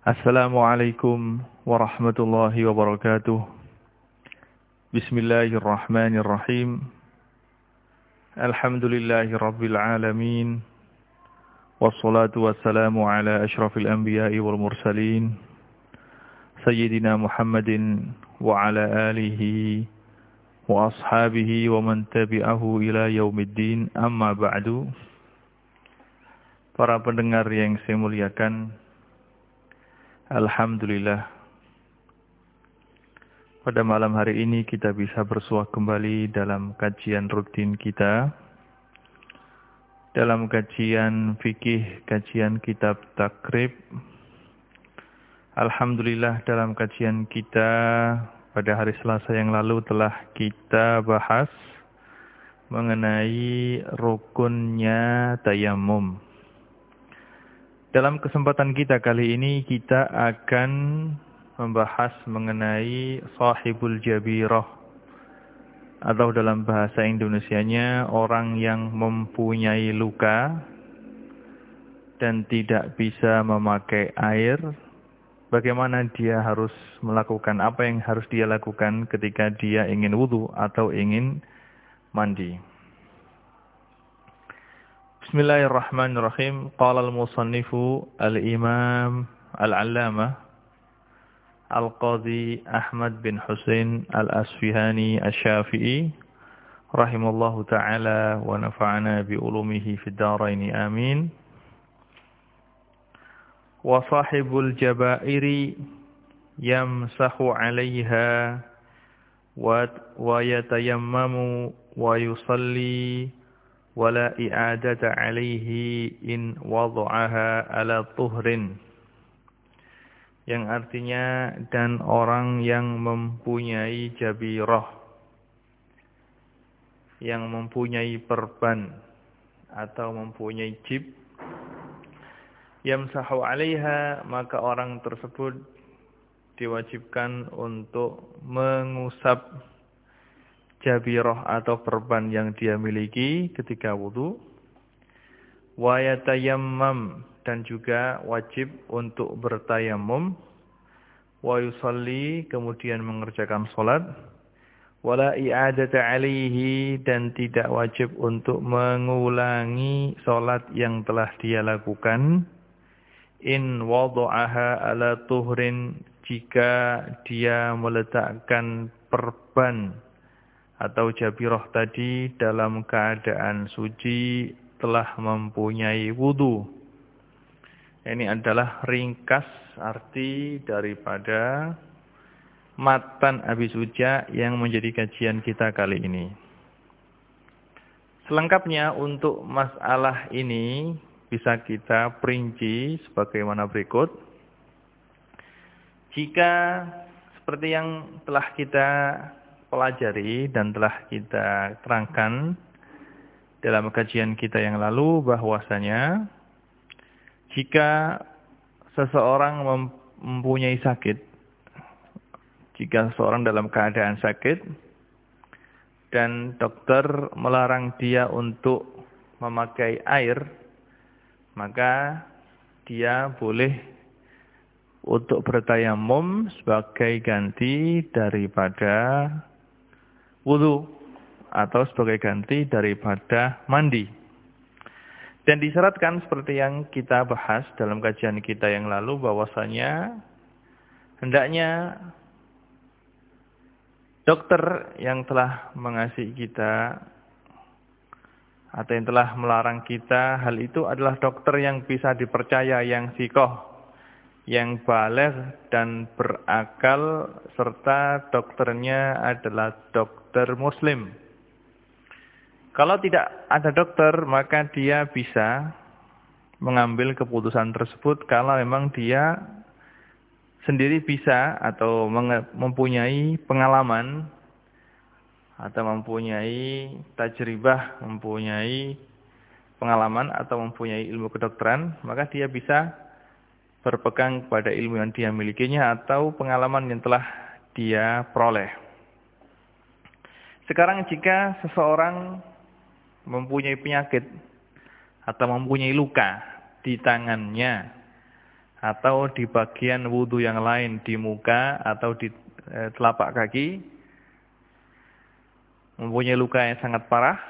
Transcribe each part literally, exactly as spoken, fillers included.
Assalamualaikum warahmatullahi wabarakatuh. Bismillahirrahmanirrahim. Alhamdulillahi rabbil alamin. Wassalatu wassalamu ala ashrafil anbiya'i wal mursalin. Sayyidina Muhammadin wa ala alihi wa ashabihi wa man tabi'ahu ila yaumiddin. Amma ba'du. Para pendengar yang saya muliakan, alhamdulillah, pada malam hari ini kita bisa bersua kembali dalam kajian rutin kita, dalam kajian fikih, kajian kitab takrib. Alhamdulillah, dalam kajian kita pada hari Selasa yang lalu telah kita bahas mengenai rukunnya tayammum. Dalam kesempatan kita kali ini kita akan membahas mengenai sahibul jabirah, atau dalam bahasa Indonesianya orang yang mempunyai luka dan tidak bisa memakai air. Bagaimana dia harus melakukan, apa yang harus dia lakukan ketika dia ingin wudu atau ingin mandi. Bismillahirrahmanirrahim. Qala al-musannifu al-imam al-allamah al-qadhi Ahmad bin Husain al-Asfihani asy-Syafi'i rahimallahu ta'ala wa nafa'ana bi ulumihi fid dharain amin. Wa sahibul jabairi yamsahu 'alayha wa wa yatayammamu wa yusalli wala i'adata 'alaihi in wada'aha ala tuhrin, yang artinya dan orang yang mempunyai jabirah, yang mempunyai perban atau mempunyai jib, yamsahu 'alaiha, maka orang tersebut diwajibkan untuk mengusap jabirah atau perban yang dia miliki ketika wudu. Wa yatayammam, dan juga wajib untuk bertayammum. Wa yusalli, kemudian mengerjakan salat. Wala i'adata 'alaihi, dan tidak wajib untuk mengulangi salat yang telah dia lakukan. In wada'aha ala tuhrin, jika dia meletakkan perban atau jabirah tadi dalam keadaan suci, telah mempunyai wudu. Ini adalah ringkas arti daripada matan Abi Suja yang menjadi kajian kita kali ini. Selengkapnya untuk masalah ini bisa kita perinci sebagaimana berikut. Jika seperti yang telah kita pelajari dan telah kita terangkan dalam kajian kita yang lalu, bahwasanya jika seseorang mempunyai sakit, jika seseorang dalam keadaan sakit dan dokter melarang dia untuk memakai air, maka dia boleh untuk bertayammum sebagai ganti daripada wudu atau sebagai ganti daripada mandi. Dan disyaratkan seperti yang kita bahas dalam kajian kita yang lalu, bahwasanya hendaknya dokter yang telah mengasihi kita atau yang telah melarang kita hal itu adalah dokter yang bisa dipercaya, yang sikoh, yang baligh dan berakal, serta dokternya adalah dokter muslim. Kalau tidak ada dokter, maka dia bisa mengambil keputusan tersebut kalau memang dia sendiri bisa atau mempunyai pengalaman atau mempunyai tajribah, mempunyai pengalaman atau mempunyai ilmu kedokteran, maka dia bisa berpegang pada ilmu yang dia milikinya atau pengalaman yang telah dia peroleh. Sekarang jika seseorang mempunyai penyakit atau mempunyai luka di tangannya atau di bagian wudhu yang lain, di muka atau di e, telapak kaki, mempunyai luka yang sangat parah,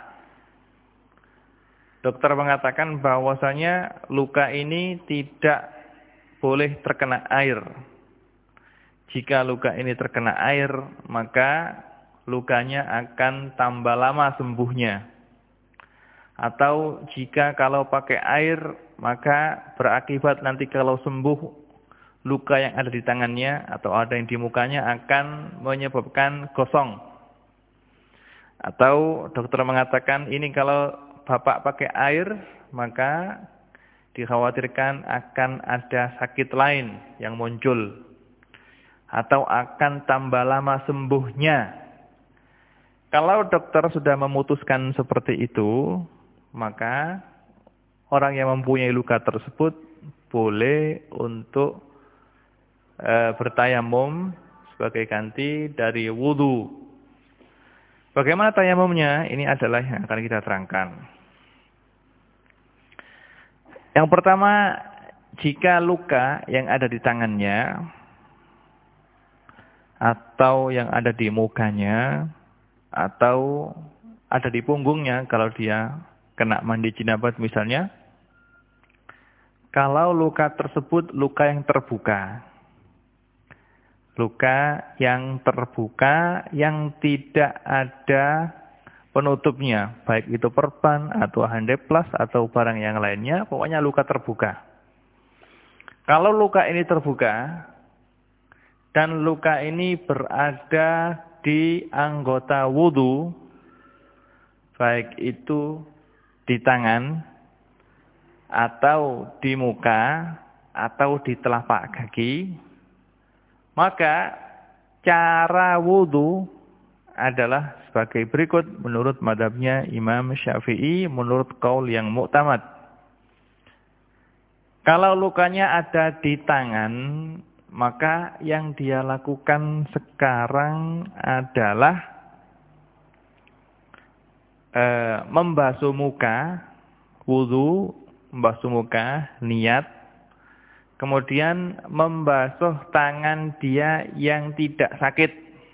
dokter mengatakan bahwasanya luka ini tidak boleh terkena air. Jika luka ini terkena air, maka lukanya akan tambah lama sembuhnya. Atau jika kalau pakai air, maka berakibat nanti kalau sembuh luka yang ada di tangannya atau ada yang di mukanya akan menyebabkan gosong. Atau dokter mengatakan ini kalau bapak pakai air, maka dikhawatirkan akan ada sakit lain yang muncul. Atau akan tambah lama sembuhnya. Kalau dokter sudah memutuskan seperti itu, maka orang yang mempunyai luka tersebut boleh untuk e, bertayamum sebagai ganti dari wudu. Bagaimana tayamumnya? Ini adalah yang akan kita terangkan. Yang pertama, jika luka yang ada di tangannya atau yang ada di mukanya atau ada di punggungnya kalau dia kena mandi jinabat misalnya, kalau luka tersebut luka yang terbuka, luka yang terbuka yang tidak ada penutupnya, baik itu perban atau handeplas atau barang yang lainnya, pokoknya luka terbuka. Kalau luka ini terbuka dan luka ini berada di anggota wudu, baik itu di tangan atau di muka atau di telapak kaki, maka cara wudu adalah sebagai berikut menurut madhabnya Imam Syafi'i, menurut qaul yang mu'tamad. Kalau lukanya ada di tangan, maka yang dia lakukan sekarang adalah e, membasuh muka, wudu, membasuh muka, niat, kemudian membasuh tangan dia yang tidak sakit.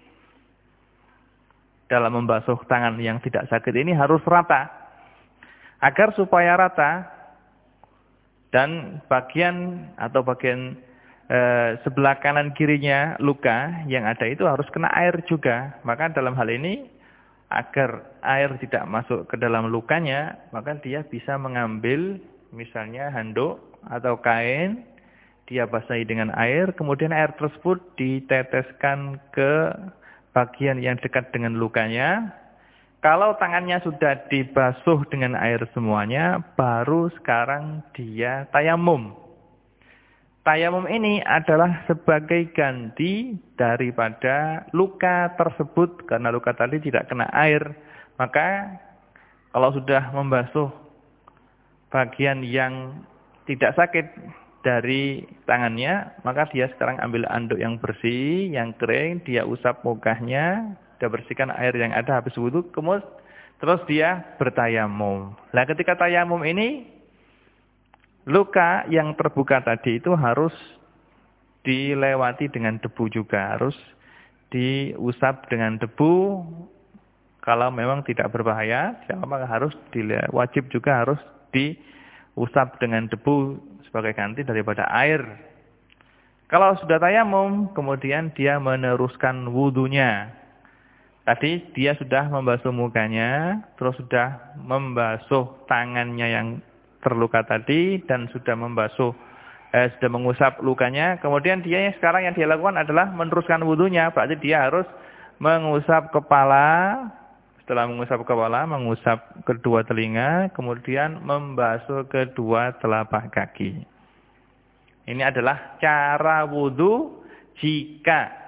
Dalam membasuh tangan yang tidak sakit ini harus rata. Agar supaya rata dan bagian atau bagian Eh, sebelah kanan kirinya luka yang ada itu harus kena air juga. Maka dalam hal ini agar air tidak masuk ke dalam lukanya, maka dia bisa mengambil misalnya handuk atau kain, dia basahi dengan air, kemudian air tersebut diteteskan ke bagian yang dekat dengan lukanya. Kalau tangannya sudah dibasuh dengan air semuanya, baru sekarang dia tayamum. Tayamum ini adalah sebagai ganti daripada luka tersebut. Karena luka tadi tidak kena air. Maka kalau sudah membasuh bagian yang tidak sakit dari tangannya, maka dia sekarang ambil anduk yang bersih, yang kering, dia usap mukanya, dia bersihkan air yang ada habis wudu, kemudian terus dia bertayamum. Nah, ketika tayamum ini, luka yang terbuka tadi itu harus dilewati dengan debu juga. Harus diusap dengan debu. Kalau memang tidak berbahaya, maka harus wajib juga harus diusap dengan debu sebagai ganti daripada air. Kalau sudah tayamum, kemudian dia meneruskan wudunya. Tadi dia sudah membasuh mukanya, terus sudah membasuh tangannya yang terluka tadi dan sudah membasuh, eh, sudah mengusap lukanya. Kemudian dia yang sekarang yang dia lakukan adalah meneruskan wudunya. Berarti dia harus mengusap kepala. Setelah mengusap kepala, mengusap kedua telinga, kemudian membasuh kedua telapak kaki. Ini adalah cara wudu jika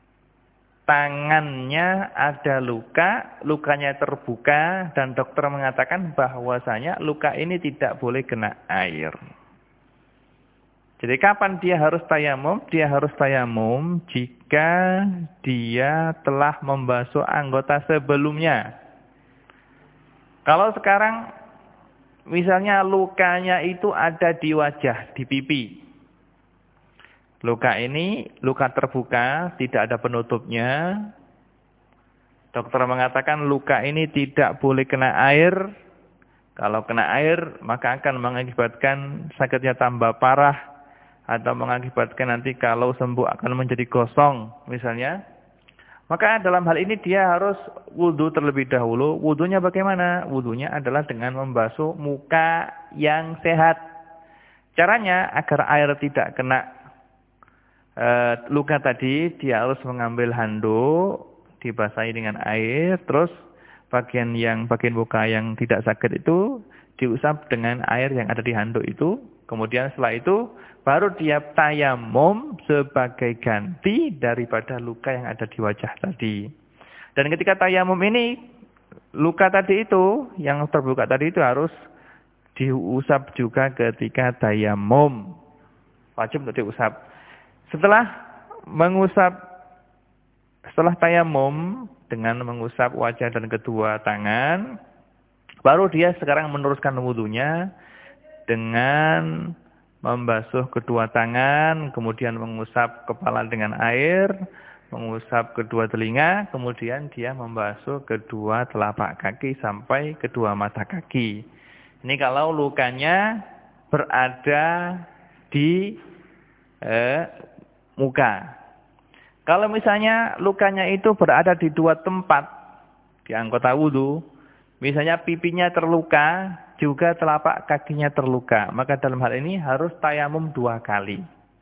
tangannya ada luka, lukanya terbuka, dan dokter mengatakan bahwasanya luka ini tidak boleh kena air. Jadi kapan dia harus tayamum? Dia harus tayamum jika dia telah membasuh anggota sebelumnya. Kalau sekarang misalnya lukanya itu ada di wajah, di pipi. luka ini luka terbuka, tidak ada penutupnya. Dokter mengatakan luka ini tidak boleh kena air. Kalau kena air, maka akan mengakibatkan sakitnya tambah parah. Atau mengakibatkan nanti kalau sembuh akan menjadi gosong, misalnya. Maka dalam hal ini dia harus wudhu terlebih dahulu. Wudhunya bagaimana? Wudhunya adalah dengan membasuh muka yang sehat. Caranya agar air tidak kena e, luka tadi, dia harus mengambil handuk, dibasahi dengan air, terus bagian yang bagian muka yang tidak sakit itu diusap dengan air yang ada di handuk itu. Kemudian setelah itu baru dia tayamum sebagai ganti daripada luka yang ada di wajah tadi. Dan ketika tayamum ini, luka tadi itu, yang terbuka tadi itu harus diusap juga ketika tayamum. Wajib untuk diusap. Setelah mengusap, setelah tayamum dengan mengusap wajah dan kedua tangan, baru dia sekarang meneruskan wudunya dengan membasuh kedua tangan, kemudian mengusap kepala dengan air, mengusap kedua telinga, kemudian dia membasuh kedua telapak kaki sampai kedua mata kaki. Ini kalau lukanya berada di eh, muka. Kalau misalnya lukanya itu berada di dua tempat di anggota wudu, misalnya pipinya terluka, juga telapak kakinya terluka. Maka dalam hal ini harus tayamum dua kali.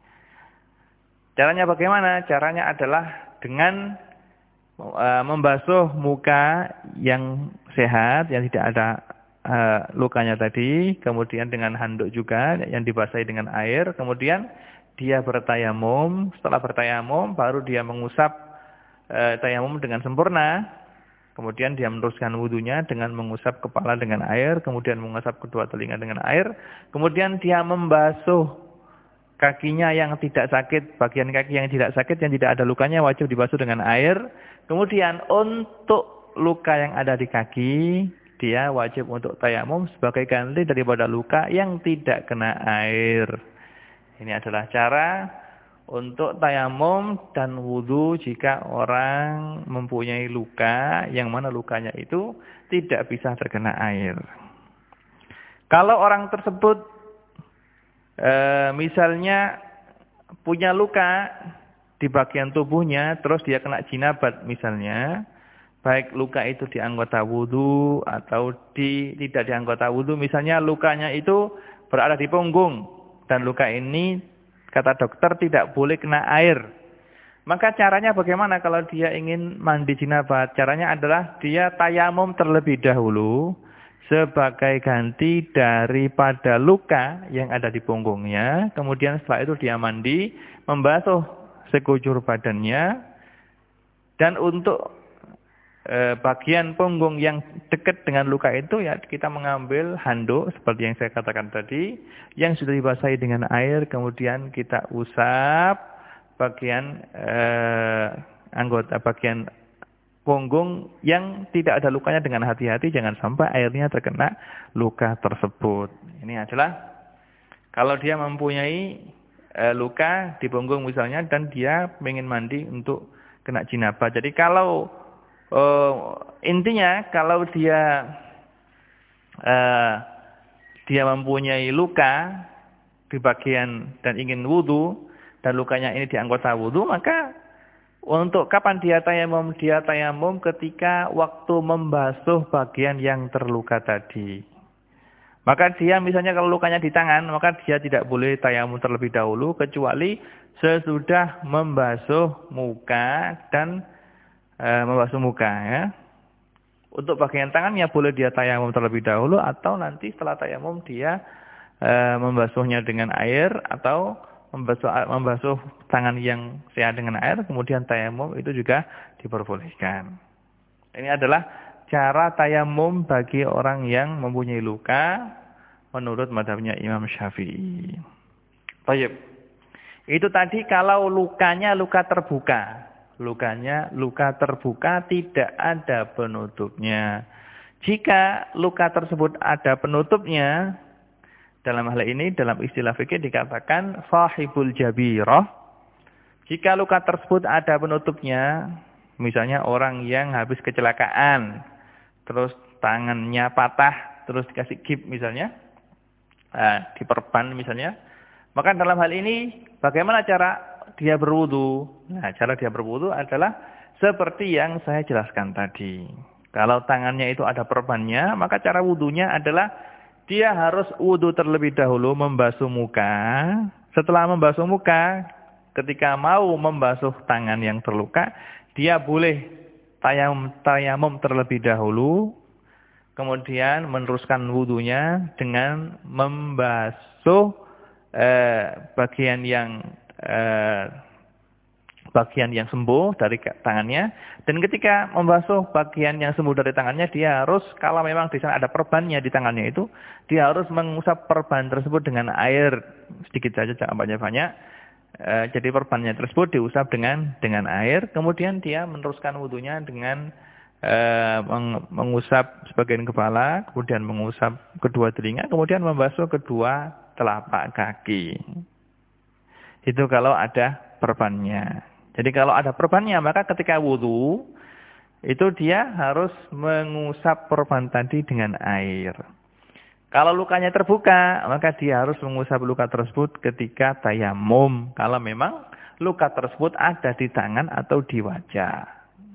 Caranya bagaimana? Caranya adalah dengan e, membasuh muka yang sehat, yang tidak ada e, lukanya tadi. Kemudian dengan handuk juga yang dibasahi dengan air. Kemudian dia bertayamum. Setelah bertayamum baru dia mengusap e, tayamum dengan sempurna. Kemudian dia meneruskan wudunya dengan mengusap kepala dengan air, kemudian mengusap kedua telinga dengan air, kemudian dia membasuh kakinya yang tidak sakit, bagian kaki yang tidak sakit, yang tidak ada lukanya wajib dibasuh dengan air. Kemudian untuk luka yang ada di kaki, dia wajib untuk tayamum sebagai ganti daripada luka yang tidak kena air. Ini adalah cara untuk tayamum dan wudu jika orang mempunyai luka yang mana lukanya itu tidak bisa terkena air. Kalau orang tersebut e, misalnya punya luka di bagian tubuhnya, terus dia kena jinabat misalnya, baik luka itu di anggota wudu atau di tidak di anggota wudu, misalnya lukanya itu berada di punggung dan luka ini kata dokter tidak boleh kena air. Maka caranya bagaimana kalau dia ingin mandi jinabat? Caranya adalah dia tayamum terlebih dahulu sebagai ganti daripada luka yang ada di punggungnya. Kemudian setelah itu dia mandi, membasuh sekujur badannya. Dan untuk e, bagian punggung yang dekat dengan luka itu, ya kita mengambil handuk seperti yang saya katakan tadi, yang sudah dibasahi dengan air, kemudian kita usap bagian eh, anggota bagian punggung yang tidak ada lukanya dengan hati-hati, jangan sampai airnya terkena luka tersebut. Ini adalah kalau dia mempunyai eh, luka di punggung misalnya dan dia ingin mandi untuk kena jinabah. Jadi kalau eh, intinya kalau dia eh, dia mempunyai luka di bagian dan ingin wudu, dan lukanya ini di anggota wudu, maka untuk kapan dia tayamum? Dia tayamum ketika waktu membasuh bagian yang terluka tadi. Maka dia misalnya kalau lukanya di tangan, maka dia tidak boleh tayamum terlebih dahulu, kecuali sesudah membasuh muka dan e, membasuh muka ya. Untuk bagian tangannya boleh dia tayamum terlebih dahulu, atau nanti setelah tayamum dia e, membasuhnya dengan air, atau membasuh, membasuh tangan yang sehat dengan air, kemudian tayamum itu juga diperbolehkan. Ini adalah cara tayamum bagi orang yang mempunyai luka menurut mazhabnya Imam Syafi'i. Baik. Itu tadi kalau lukanya luka terbuka. Lukanya luka terbuka tidak ada penutupnya. Jika luka tersebut ada penutupnya, dalam hal ini dalam istilah fikih dikatakan sahibul jabirah, Jika luka tersebut ada penutupnya, misalnya orang yang habis kecelakaan, terus tangannya patah, terus dikasih gip misalnya, nah, diperban misalnya, maka dalam hal ini bagaimana cara dia berwudu? Nah, cara dia berwudu adalah seperti yang saya jelaskan tadi. Kalau tangannya itu ada perbannya, maka cara wudunya adalah dia harus wudu terlebih dahulu membasuh muka. Setelah membasuh muka, ketika mau membasuh tangan yang terluka, dia boleh tayamum, tayamum terlebih dahulu, kemudian meneruskan wudunya dengan membasuh eh, bagian yang eh, bagian yang sembuh dari tangannya, dan ketika membasuh bagian yang sembuh dari tangannya, dia harus, kalau memang di sana ada perbannya di tangannya itu, dia harus mengusap perban tersebut dengan air sedikit saja, jangan banyak-banyak. E, jadi perbannya tersebut diusap dengan dengan air, kemudian dia meneruskan wudunya dengan e, meng, mengusap sebagian kepala, kemudian mengusap kedua telinga, kemudian membasuh kedua telapak kaki. Itu kalau ada perbannya. Jadi kalau ada perbannya, maka ketika wudu, itu dia harus mengusap perban tadi dengan air. Kalau lukanya terbuka, maka dia harus mengusap luka tersebut ketika tayamum. Kalau memang luka tersebut ada di tangan atau di wajah.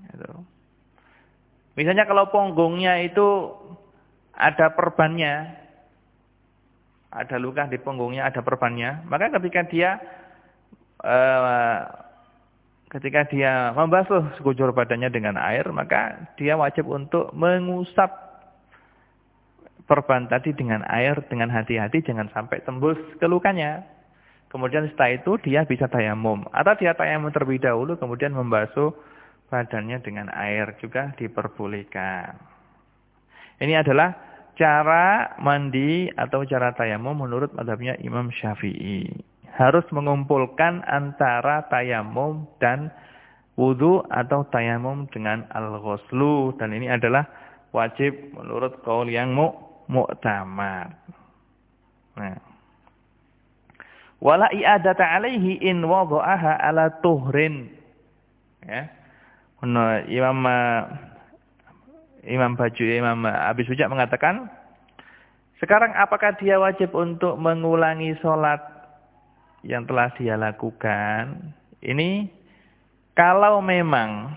Misalnya kalau punggungnya itu ada perbannya, ada luka di punggungnya, ada perbannya, maka ketika dia Uh, ketika dia membasuh sekujur badannya dengan air, maka dia wajib untuk mengusap perban tadi dengan air dengan hati-hati, jangan sampai tembus ke lukanya. Kemudian setelah itu dia bisa tayamum, atau dia tayamum terlebih dahulu kemudian membasuh badannya dengan air juga diperbolehkan. Ini adalah cara mandi atau cara tayamum menurut mazhabnya Imam Syafi'i. Harus mengumpulkan antara tayamum dan wudu atau tayamum dengan al-ghuslu. Dan ini adalah wajib menurut qaul yang mu mu'tamad. Nah. Wala i'adata alaihi in wada'aha ala tuhrin. Ya. Nah, Imam Imam Baju Imam Abi Suja mengatakan, sekarang apakah dia wajib untuk mengulangi sholat yang telah dia lakukan? Ini kalau memang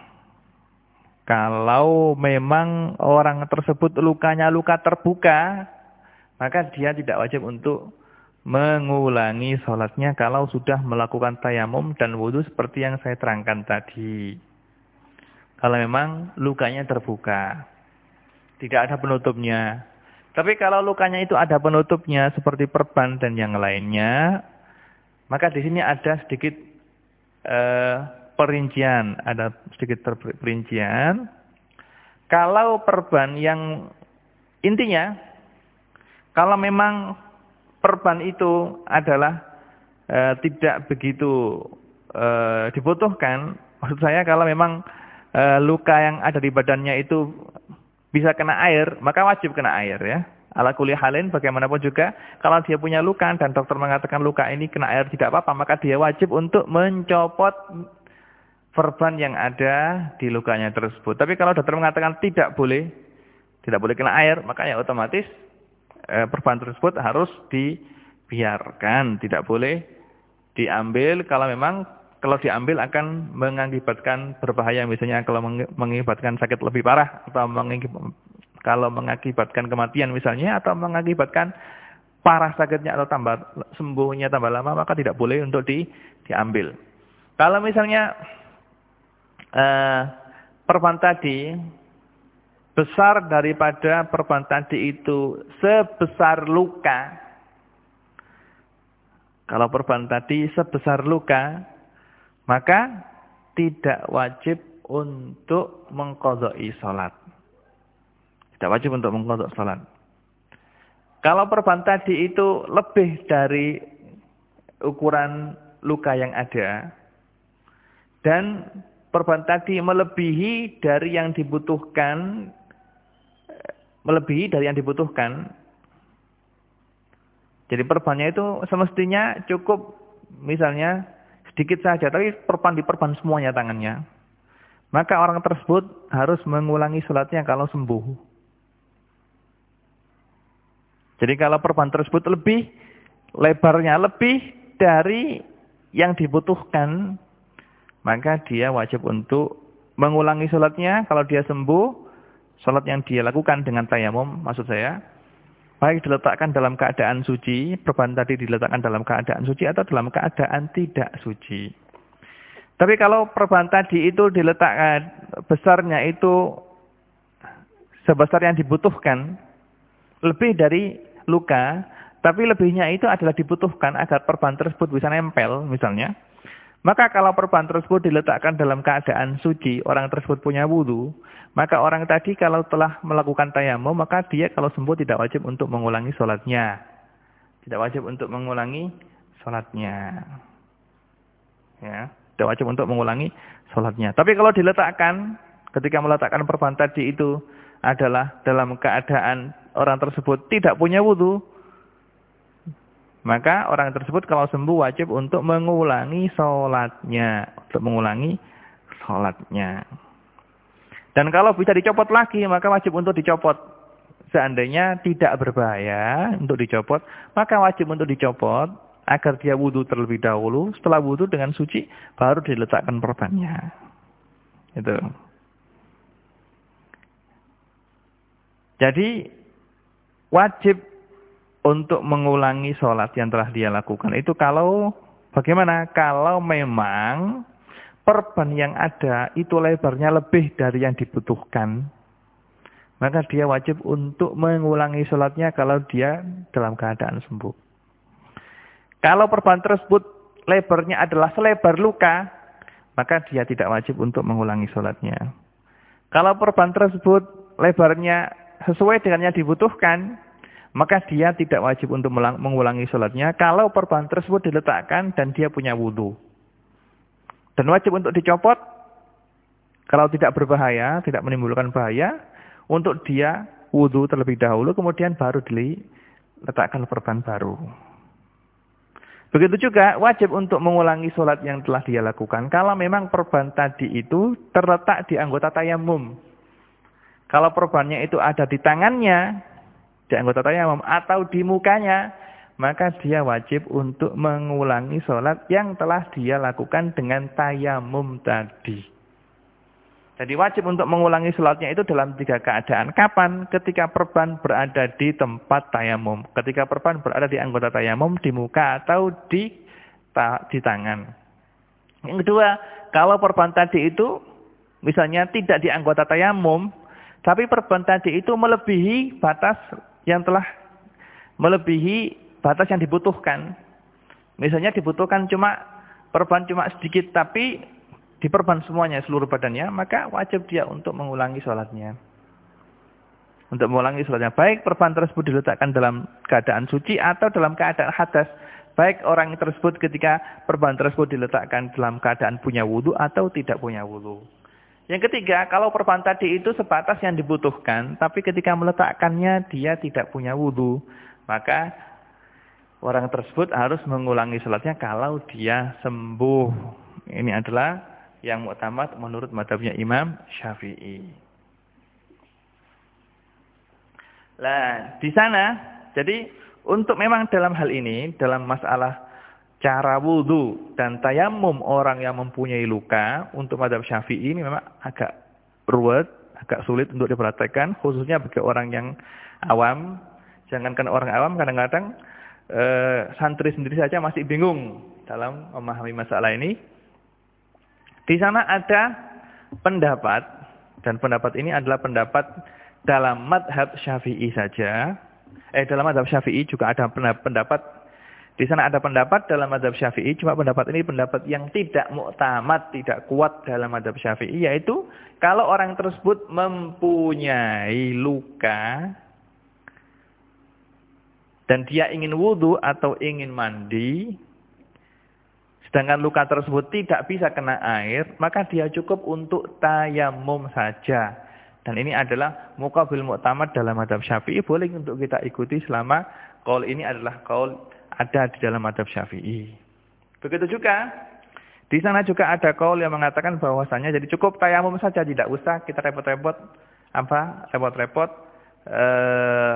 kalau memang orang tersebut lukanya luka terbuka, maka dia tidak wajib untuk mengulangi sholatnya kalau sudah melakukan tayamum dan wudu seperti yang saya terangkan tadi. Kalau memang lukanya terbuka, tidak ada penutupnya. Tapi kalau lukanya itu ada penutupnya seperti perban dan yang lainnya, maka di sini ada sedikit eh, perincian, ada sedikit perincian. Kalau perban yang intinya, kalau memang perban itu adalah eh, tidak begitu eh, dibutuhkan, maksud saya kalau memang eh, luka yang ada di badannya itu bisa kena air, maka wajib kena air ya. Ala kulli halin bagaimanapun juga kalau dia punya luka dan dokter mengatakan luka ini kena air tidak apa-apa, maka dia wajib untuk mencopot perban yang ada di lukanya tersebut. Tapi kalau dokter mengatakan tidak boleh, tidak boleh kena air, maka ya otomatis eh, perban tersebut harus dibiarkan, tidak boleh diambil. Kalau memang kalau diambil akan mengakibatkan berbahaya, misalnya kalau mengakibatkan sakit lebih parah atau mengakibatkan kalau mengakibatkan kematian misalnya, atau mengakibatkan parah sakitnya atau tambah sembuhnya tambah lama, maka tidak boleh untuk di, diambil. Kalau misalnya eh, perban tadi besar daripada perban tadi itu sebesar luka, kalau perban tadi sebesar luka, maka tidak wajib untuk mengqadha'i salat. Tidak wajib untuk mengqadha' salat. Kalau perban tadi itu lebih dari ukuran luka yang ada, dan perban tadi melebihi dari yang dibutuhkan, melebihi dari yang dibutuhkan. Jadi perbannya itu semestinya cukup misalnya sedikit saja, tapi perban diperban semuanya tangannya, maka orang tersebut harus mengulangi sholatnya kalau sembuh. Jadi kalau perban tersebut lebih, lebarnya lebih dari yang dibutuhkan, maka dia wajib untuk mengulangi sholatnya. Kalau dia sembuh, sholat yang dia lakukan dengan tayamum, maksud saya, baik diletakkan dalam keadaan suci, perban tadi diletakkan dalam keadaan suci atau dalam keadaan tidak suci. Tapi kalau perban tadi itu diletakkan, besarnya itu sebesar yang dibutuhkan, lebih dari luka, tapi lebihnya itu adalah dibutuhkan agar perban tersebut bisa nempel misalnya. Maka kalau perban tersebut diletakkan dalam keadaan suci, orang tersebut punya wudu, maka orang tadi kalau telah melakukan tayamum, maka dia kalau sembuh tidak wajib untuk mengulangi sholatnya. Tidak wajib untuk mengulangi sholatnya. Ya, tidak wajib untuk mengulangi sholatnya. Tapi kalau diletakkan, ketika meletakkan perban tadi itu adalah dalam keadaan orang tersebut tidak punya wudu, maka orang tersebut kalau sembuh wajib untuk mengulangi sholatnya. Untuk mengulangi sholatnya. Dan kalau bisa dicopot lagi, maka wajib untuk dicopot. Seandainya tidak berbahaya untuk dicopot, maka wajib untuk dicopot agar dia wudu terlebih dahulu. Setelah wudu dengan suci, baru diletakkan perbannya. Itu. Jadi, wajib untuk mengulangi sholat yang telah dia lakukan. Itu kalau, bagaimana? Kalau memang perban yang ada itu lebarnya lebih dari yang dibutuhkan, maka dia wajib untuk mengulangi sholatnya kalau dia dalam keadaan sembuh. Kalau perban tersebut lebarnya adalah selebar luka, maka dia tidak wajib untuk mengulangi sholatnya. Kalau perban tersebut lebarnya sesuai dengan yang dibutuhkan, maka dia tidak wajib untuk mengulangi sholatnya kalau perban tersebut diletakkan dan dia punya wudu. Dan wajib untuk dicopot kalau tidak berbahaya, tidak menimbulkan bahaya, untuk dia wudu terlebih dahulu, kemudian baru diletakkan perban baru. Begitu juga wajib untuk mengulangi sholat yang telah dia lakukan kalau memang perban tadi itu terletak di anggota tayamum. Kalau perbannya itu ada di tangannya, di anggota tayamum atau di mukanya, maka dia wajib untuk mengulangi sholat yang telah dia lakukan dengan tayamum tadi. Jadi wajib untuk mengulangi sholatnya itu dalam tiga keadaan. Kapan? Ketika perban berada di tempat tayamum. Ketika perban berada di anggota tayamum, di muka atau di, di tangan. Yang kedua, kalau perban tadi itu misalnya tidak di anggota tayamum, tapi perban tadi itu melebihi batas yang telah melebihi batas yang dibutuhkan. Misalnya dibutuhkan cuma perban cuma sedikit, tapi diperban semuanya, seluruh badannya, maka wajib dia untuk mengulangi sholatnya. Untuk mengulangi sholatnya. Baik perban tersebut diletakkan dalam keadaan suci atau dalam keadaan hadas. Baik orang tersebut ketika perban tersebut diletakkan dalam keadaan punya wudu atau tidak punya wudu. Yang ketiga, kalau perban tadi itu sebatas yang dibutuhkan, tapi ketika meletakkannya dia tidak punya wudu, maka orang tersebut harus mengulangi sholatnya kalau dia sembuh. Ini adalah yang mu'tamad menurut mazhabnya Imam Syafi'i. Nah, di sana, jadi untuk memang dalam hal ini, dalam masalah cara wudu dan tayamum orang yang mempunyai luka, untuk mazhab Syafi'i ini memang agak ruwet, agak sulit untuk diperhatikan, khususnya bagi orang yang awam. Jangankan orang awam, kadang-kadang eh, santri sendiri saja masih bingung dalam memahami masalah ini. Di sana ada pendapat, dan pendapat ini adalah pendapat dalam mazhab Syafi'i saja. Eh, dalam mazhab Syafi'i juga ada pendapat. Di sana ada pendapat dalam mazhab Syafi'i, cuma pendapat ini pendapat yang tidak mu'tamad, tidak kuat dalam mazhab Syafi'i, yaitu kalau orang tersebut mempunyai luka dan dia ingin wudu atau ingin mandi, sedangkan luka tersebut tidak bisa kena air, maka dia cukup untuk tayamum saja. Dan ini adalah muqabil mu'tamad dalam mazhab Syafi'i, boleh untuk kita ikuti selama qaul ini adalah qaul ada di dalam mazhab Syafi'i. Begitu juga Di sana juga ada kaul yang mengatakan bahwasanya jadi cukup tayamum saja, tidak usah kita repot-repot apa repot-repot eh,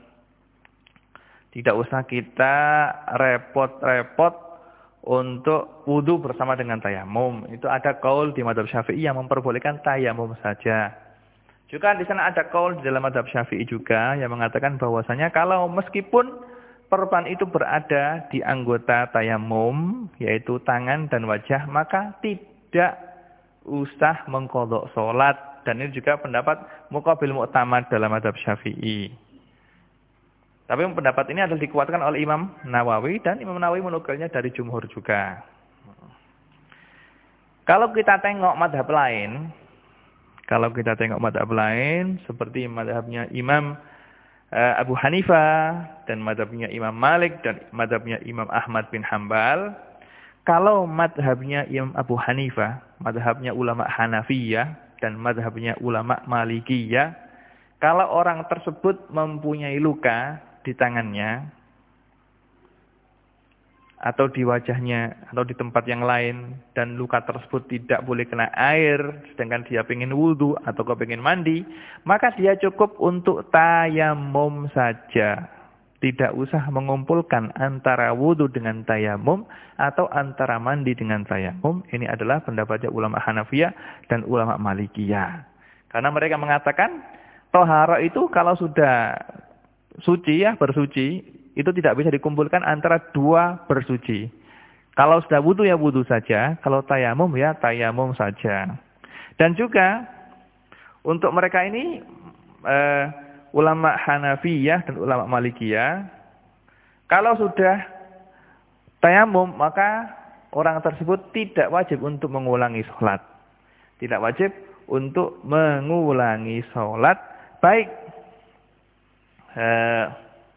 tidak usah kita repot-repot untuk wudu bersama dengan tayamum. Itu ada kaul di mazhab Syafi'i yang memperbolehkan tayamum saja. Juga di sana ada kaul di dalam mazhab Syafi'i juga yang mengatakan bahwasanya kalau meskipun perban itu berada di anggota tayamum, yaitu tangan dan wajah, maka tidak usah mengqadha salat. Dan ini juga pendapat muqabil mu'tamad dalam mazhab Syafi'i. Tapi pendapat ini adalah dikuatkan oleh Imam Nawawi, dan Imam Nawawi menukilnya dari jumhur juga. Kalau kita tengok mazhab lain, kalau kita tengok mazhab lain, seperti mazhabnya Imam Abu Hanifah dan mazhabnya Imam Malik dan mazhabnya Imam Ahmad bin Hambal. Kalau mazhabnya Imam Abu Hanifah, mazhabnya ulama Hanafiyah dan mazhabnya ulama Malikiyah, kalau orang tersebut mempunyai luka di tangannya atau di wajahnya atau di tempat yang lain dan luka tersebut tidak boleh kena air sedangkan dia ingin wudu atau kepingin mandi, maka dia cukup untuk tayamum saja. Tidak usah mengumpulkan antara wudu dengan tayamum atau antara mandi dengan tayamum. Ini adalah pendapatnya ulama Hanafiyah dan ulama Malikiyah. Karena mereka mengatakan tohara itu kalau sudah suci ya bersuci, itu tidak bisa dikumpulkan antara dua bersuci. Kalau sudah wudu ya wudu saja, kalau tayamum ya tayamum saja. Dan juga untuk mereka ini eh, ulama Hanafiyah dan ulama Malikiyah, kalau sudah tayamum maka orang tersebut tidak wajib untuk mengulangi sholat. Tidak wajib untuk mengulangi sholat, baik eh,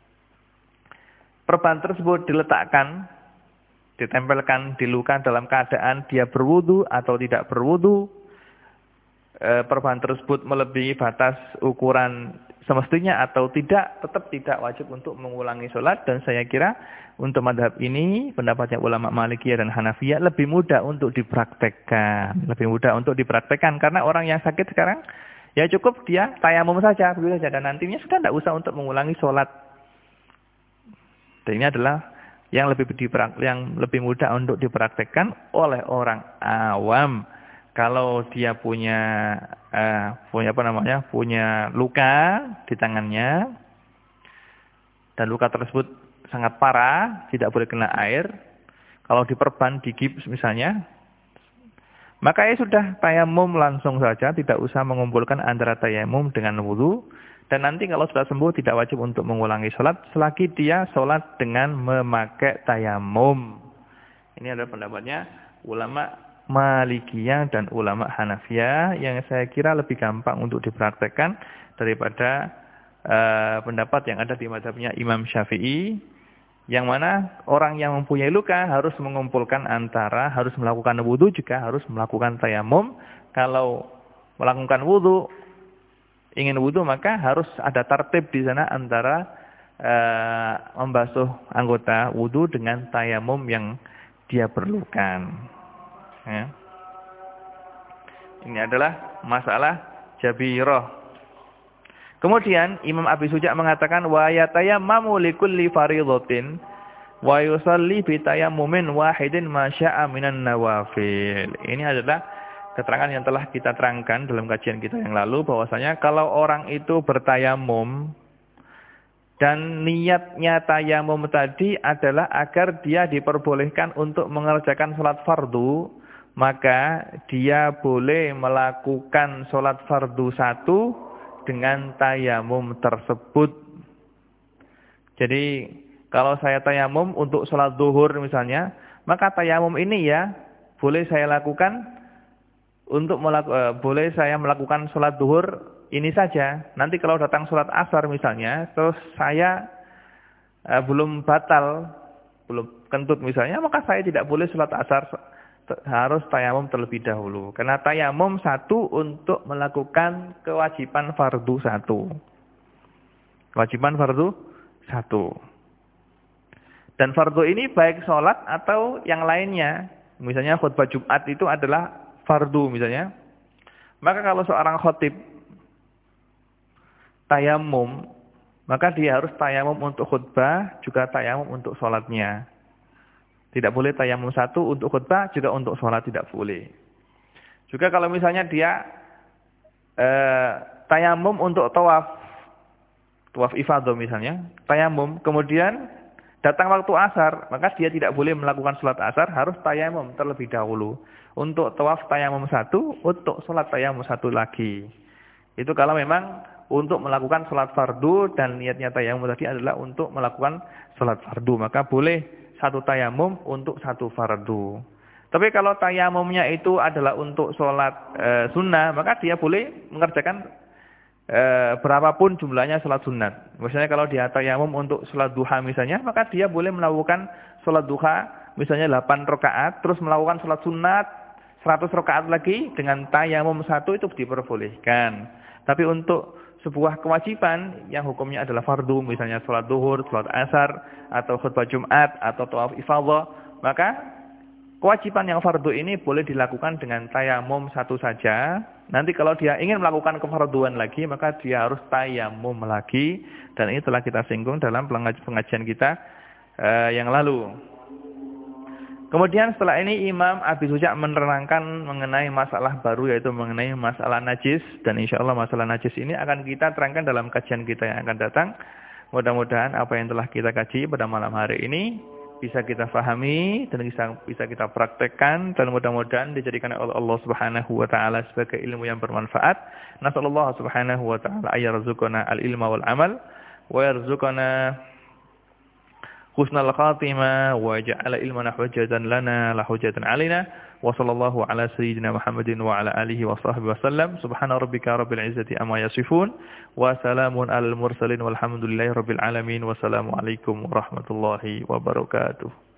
perban tersebut diletakkan, ditempelkan di luka dalam keadaan dia berwudu atau tidak berwudu. E, perban tersebut melebihi batas ukuran semestinya atau tidak, tetap tidak wajib untuk mengulangi sholat. Dan saya kira untuk madhab ini, pendapatnya ulama Malikiyah dan Hanafiyah lebih mudah untuk dipraktekkan. Lebih mudah untuk dipraktekkan karena orang yang sakit sekarang, ya cukup dia tayamum saja, begitu saja. Dan nantinya sudah tidak usah untuk mengulangi sholat. Dan ini adalah yang lebih yang lebih mudah untuk dipraktekkan oleh orang awam. Kalau dia punya uh, punya apa namanya? punya luka di tangannya dan luka tersebut sangat parah, tidak boleh kena air. Kalau diperban, digips misalnya, maka ya sudah tayamum langsung saja, tidak usah mengumpulkan antara tayamum dengan wudu. Dan nanti kalau sudah sembuh tidak wajib untuk mengulangi sholat selagi dia sholat dengan memakai tayamum. Ini adalah pendapatnya ulama Malikiyah dan ulama Hanafiyah yang saya kira lebih gampang untuk dipraktekkan daripada uh, pendapat yang ada di mazhabnya Imam Syafi'i, yang mana orang yang mempunyai luka harus mengumpulkan antara, harus melakukan wudu juga harus melakukan tayamum. Kalau melakukan wudu, ingin wudu maka harus ada tertib di sana antara uh, membasuh anggota wudu dengan tayamum yang dia perlukan. Ya. Ini adalah masalah jabirah. Kemudian Imam Abi Suja mengatakan wa yatayammamu likulli fardhatin wa yusalli bi tayammumin wahidin ma syaa minan nawafil. Ini adalah keterangan yang telah kita terangkan dalam kajian kita yang lalu, bahwasanya kalau orang itu bertayamum dan niatnya tayamum tadi adalah agar dia diperbolehkan untuk mengerjakan sholat fardu, maka dia boleh melakukan sholat fardu satu dengan tayamum tersebut. Jadi kalau saya tayamum untuk sholat zuhur misalnya, maka tayamum ini ya boleh saya lakukan untuk melaku, uh, boleh saya melakukan sholat zuhur ini saja. Nanti kalau datang sholat asar misalnya, terus saya uh, belum batal, belum kentut misalnya, maka saya tidak boleh sholat asar, harus tayamum terlebih dahulu. Karena tayamum satu untuk melakukan kewajiban fardu satu. Kewajiban fardu satu. Dan fardu ini baik sholat atau yang lainnya. Misalnya khutbah Jumat itu adalah fardu misalnya. Maka kalau seorang khatib tayamum, maka dia harus tayamum untuk khutbah, juga tayamum untuk sholatnya. Tidak boleh tayamum satu untuk khutbah, juga untuk sholat tidak boleh. Juga kalau misalnya dia eh, tayamum untuk tawaf, tawaf ifadah misalnya, tayamum, kemudian datang waktu asar, maka dia tidak boleh melakukan sholat asar, harus tayamum terlebih dahulu. Untuk tawaf tayamum satu, untuk sholat tayamum satu lagi. Itu kalau memang untuk melakukan sholat fardu dan niatnya tayamum tadi adalah untuk melakukan sholat fardu. Maka boleh satu tayamum untuk satu fardu. Tapi kalau tayamumnya itu adalah untuk sholat e, sunnah, maka dia boleh mengerjakan E, berapapun jumlahnya sholat sunat. Misalnya kalau dia tayamum untuk sholat duha misalnya, maka dia boleh melakukan sholat duha misalnya delapan rakaat, terus melakukan sholat sunat seratus rakaat lagi dengan tayamum satu itu diperbolehkan. Tapi untuk sebuah kewajiban yang hukumnya adalah fardu, misalnya sholat duhur, sholat asar, atau khutbah Jumat, atau tawaf ifadah, maka kewajiban yang fardu ini boleh dilakukan dengan tayamum satu saja. Nanti kalau dia ingin melakukan kefarduan lagi, maka dia harus tayamum lagi. Dan ini telah kita singgung dalam pengajian kita uh, yang lalu. Kemudian setelah ini Imam Abi Suja menerangkan mengenai masalah baru, yaitu mengenai masalah najis. Dan insya Allah masalah najis ini akan kita terangkan dalam kajian kita yang akan datang. Mudah-mudahan apa yang telah kita kaji pada malam hari ini bisa kita fahami dan bisa bisa kita praktekkan, dan mudah-mudahan dijadikan oleh Allah Subhanahu wa taala sebagai ilmu yang bermanfaat. Nasallallahu subhanahu wa taala ayarzuqana al-ilma wal amal wa yarzuqana husnal khatimah wa ja'ala ilmana hujjatan lana la hujjatan alaina. Wa sallallahu ala sayyidina Muhammadin wa ala alihi wa sahbihi wasallam. Subhana rabbika rabbil izzati amma yasifun wa salamun alal mursalin walhamdulillahi rabbil alamin. Wassalamu alaikum warahmatullahi wabarakatuh.